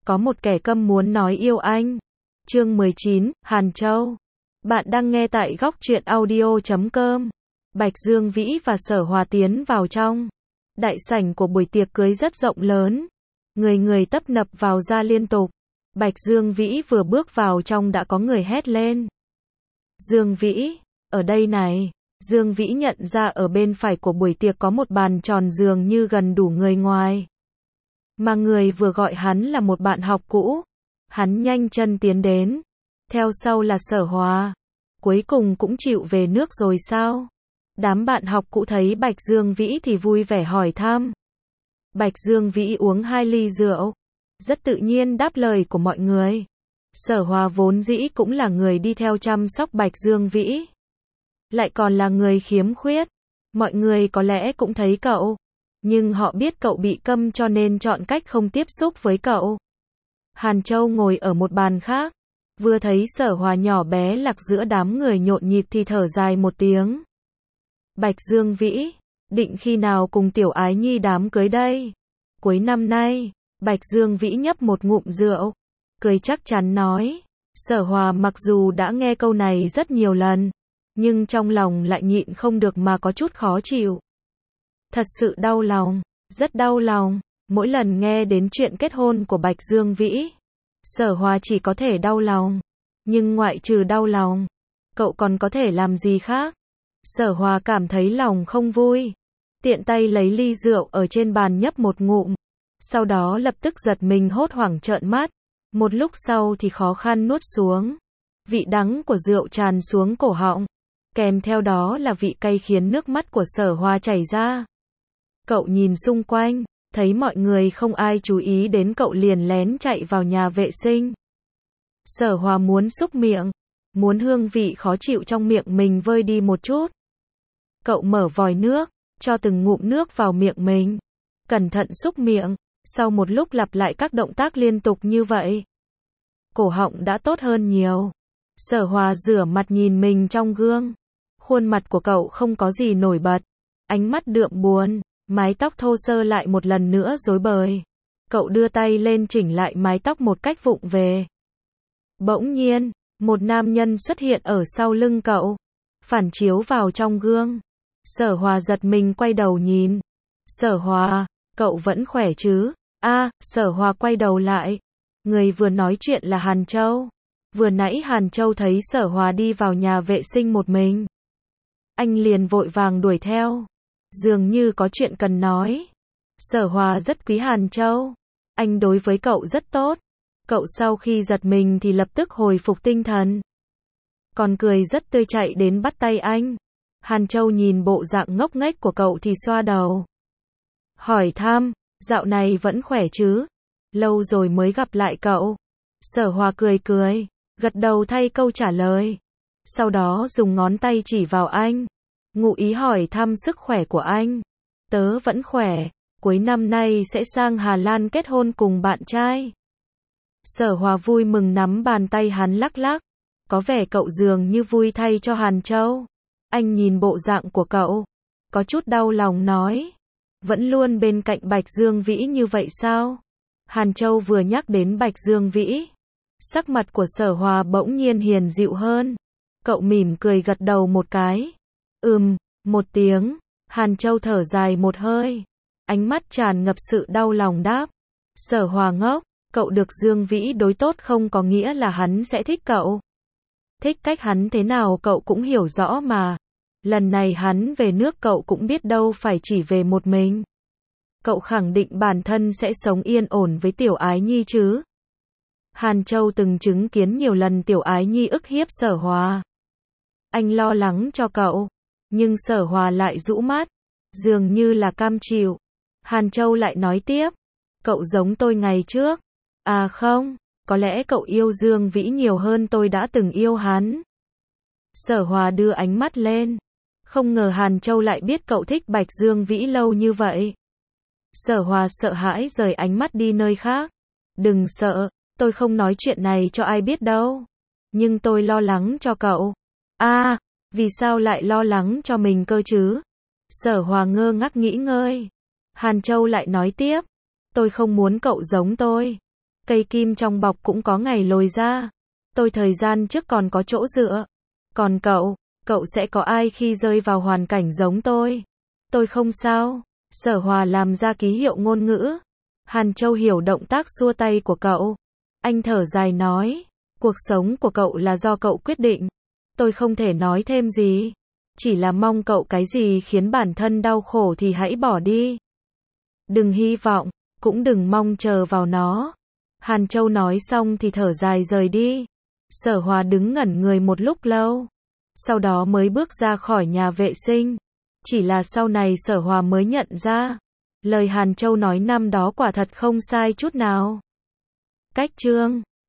Có một kẻ câm muốn nói yêu anh. Chương 19, Hàn Châu. Bạn đang nghe tại góc truyện audio.com. Bạch Dương Vĩ và Sở Hòa tiến vào trong. Đại sảnh của buổi tiệc cưới rất rộng lớn. Người người tấp nập vào ra liên tục. Bạch Dương Vĩ vừa bước vào trong đã có người hét lên. Dương Vĩ, ở đây này. Dương Vĩ nhận ra ở bên phải của buổi tiệc có một bàn tròn dường như gần đủ người ngoài. Mà người vừa gọi hắn là một bạn học cũ. Hắn nhanh chân tiến đến. Theo sau là Sở Hòa. Cuối cùng cũng chịu về nước rồi sao? Đám bạn học cũ thấy Bạch Dương Vĩ thì vui vẻ hỏi thăm. Bạch Dương Vĩ uống 2 ly rượu. Rất tự nhiên đáp lời của mọi người. Sở Hòa vốn dĩ cũng là người đi theo chăm sóc Bạch Dương Vĩ. Lại còn là người khiếm khuyết. Mọi người có lẽ cũng thấy cậu. Nhưng họ biết cậu bị câm cho nên chọn cách không tiếp xúc với cậu. Hàn Châu ngồi ở một bàn khác. Vừa thấy Sở Hòa nhỏ bé lạc giữa đám người nhộn nhịp thì thở dài một tiếng. Bạch Dương Vĩ, định khi nào cùng Tiểu Ái Nhi đám cưới đây? Cuối năm nay. Bạch Dương Vĩ nhấp một ngụm rượu. Cười chắc chắn nói. Sở Hòa mặc dù đã nghe câu này rất nhiều lần. Nhưng trong lòng lại nhịn không được mà có chút khó chịu. Thật sự đau lòng, rất đau lòng. Mỗi lần nghe đến chuyện kết hôn của Bạch Dương Vĩ, Sở Hòa chỉ có thể đau lòng. Nhưng ngoại trừ đau lòng, cậu còn có thể làm gì khác? Sở Hòa cảm thấy lòng không vui. Tiện tay lấy ly rượu ở trên bàn nhấp một ngụm. Sau đó lập tức giật mình hốt hoảng trợn mắt. Một lúc sau thì khó khăn nuốt xuống. Vị đắng của rượu tràn xuống cổ họng. Kèm theo đó là vị cay khiến nước mắt của Sở Hòa chảy ra. Cậu nhìn xung quanh, thấy mọi người không ai chú ý đến cậu liền lén chạy vào nhà vệ sinh. Sở Hòa muốn xúc miệng, muốn hương vị khó chịu trong miệng mình vơi đi một chút. Cậu mở vòi nước, cho từng ngụm nước vào miệng mình. Cẩn thận xúc miệng, sau một lúc lặp lại các động tác liên tục như vậy. Cổ họng đã tốt hơn nhiều. Sở Hòa rửa mặt nhìn mình trong gương. Khuôn mặt của cậu không có gì nổi bật. Ánh mắt đượm buồn. Mái tóc thô sơ lại một lần nữa rối bời. Cậu đưa tay lên chỉnh lại mái tóc một cách vụng về. Bỗng nhiên, một nam nhân xuất hiện ở sau lưng cậu. Phản chiếu vào trong gương. Sở Hòa giật mình quay đầu nhìn. Sở Hòa, cậu vẫn khỏe chứ? Sở Hòa quay đầu lại. Người vừa nói chuyện là Hàn Châu. Vừa nãy Hàn Châu thấy Sở Hòa đi vào nhà vệ sinh một mình. Anh liền vội vàng đuổi theo. Dường như có chuyện cần nói. Sở Hòa rất quý Hàn Châu. Anh đối với cậu rất tốt. Cậu sau khi giật mình thì lập tức hồi phục tinh thần. Còn cười rất tươi chạy đến bắt tay anh. Hàn Châu nhìn bộ dạng ngốc nghếch của cậu thì xoa đầu. Hỏi thăm, dạo này vẫn khỏe chứ? Lâu rồi mới gặp lại cậu. Sở Hòa cười cười, gật đầu thay câu trả lời. Sau đó dùng ngón tay chỉ vào anh. Ngụ ý hỏi thăm sức khỏe của anh. Tớ vẫn khỏe, cuối năm nay sẽ sang Hà Lan kết hôn cùng bạn trai. Sở Hòa vui mừng nắm bàn tay hắn lắc lắc. Có vẻ cậu dường như vui thay cho Hàn Châu. Anh nhìn bộ dạng của cậu, có chút đau lòng nói. Vẫn luôn bên cạnh Bạch Dương Vĩ như vậy sao? Hàn Châu vừa nhắc đến Bạch Dương Vĩ. Sắc mặt của Sở Hòa bỗng nhiên hiền dịu hơn. Cậu mỉm cười gật đầu một cái. Một tiếng. Hàn Châu thở dài một hơi. Ánh mắt tràn ngập sự đau lòng đáp. Sở Hòa ngốc, cậu được Dương Vĩ đối tốt không có nghĩa là hắn sẽ thích cậu. Thích cách hắn thế nào cậu cũng hiểu rõ mà. Lần này hắn về nước cậu cũng biết đâu phải chỉ về một mình. Cậu khẳng định bản thân sẽ sống yên ổn với Tiểu Ái Nhi chứ. Hàn Châu từng chứng kiến nhiều lần Tiểu Ái Nhi ức hiếp Sở Hòa. Anh lo lắng cho cậu. Nhưng Sở Hòa lại rũ mắt. Dường như là cam chịu. Hàn Châu lại nói tiếp. Cậu giống tôi ngày trước. Không, có lẽ cậu yêu Dương Vĩ nhiều hơn tôi đã từng yêu hắn. Sở Hòa đưa ánh mắt lên. Không ngờ Hàn Châu lại biết cậu thích Bạch Dương Vĩ lâu như vậy. Sở Hòa sợ hãi rời ánh mắt đi nơi khác. Đừng sợ, tôi không nói chuyện này cho ai biết đâu. Nhưng tôi lo lắng cho cậu. Vì sao lại lo lắng cho mình cơ chứ? Sở Hòa ngơ ngác nghĩ ngơi. Hàn Châu lại nói tiếp. Tôi không muốn cậu giống tôi. Cây kim trong bọc cũng có ngày lồi ra. Tôi thời gian trước còn có chỗ dựa. Còn cậu sẽ có ai khi rơi vào hoàn cảnh giống tôi? Tôi không sao. Sở Hòa làm ra ký hiệu ngôn ngữ. Hàn Châu hiểu động tác xua tay của cậu. Anh thở dài nói, cuộc sống của cậu là do cậu quyết định. Tôi không thể nói thêm gì. Chỉ là mong cậu cái gì khiến bản thân đau khổ thì hãy bỏ đi. Đừng hy vọng, cũng đừng mong chờ vào nó. Hàn Châu nói xong thì thở dài rời đi. Sở Hòa đứng ngẩn người một lúc lâu. Sau đó mới bước ra khỏi nhà vệ sinh. Chỉ là sau này Sở Hòa mới nhận ra. Lời Hàn Châu nói năm đó quả thật không sai chút nào. Cách chương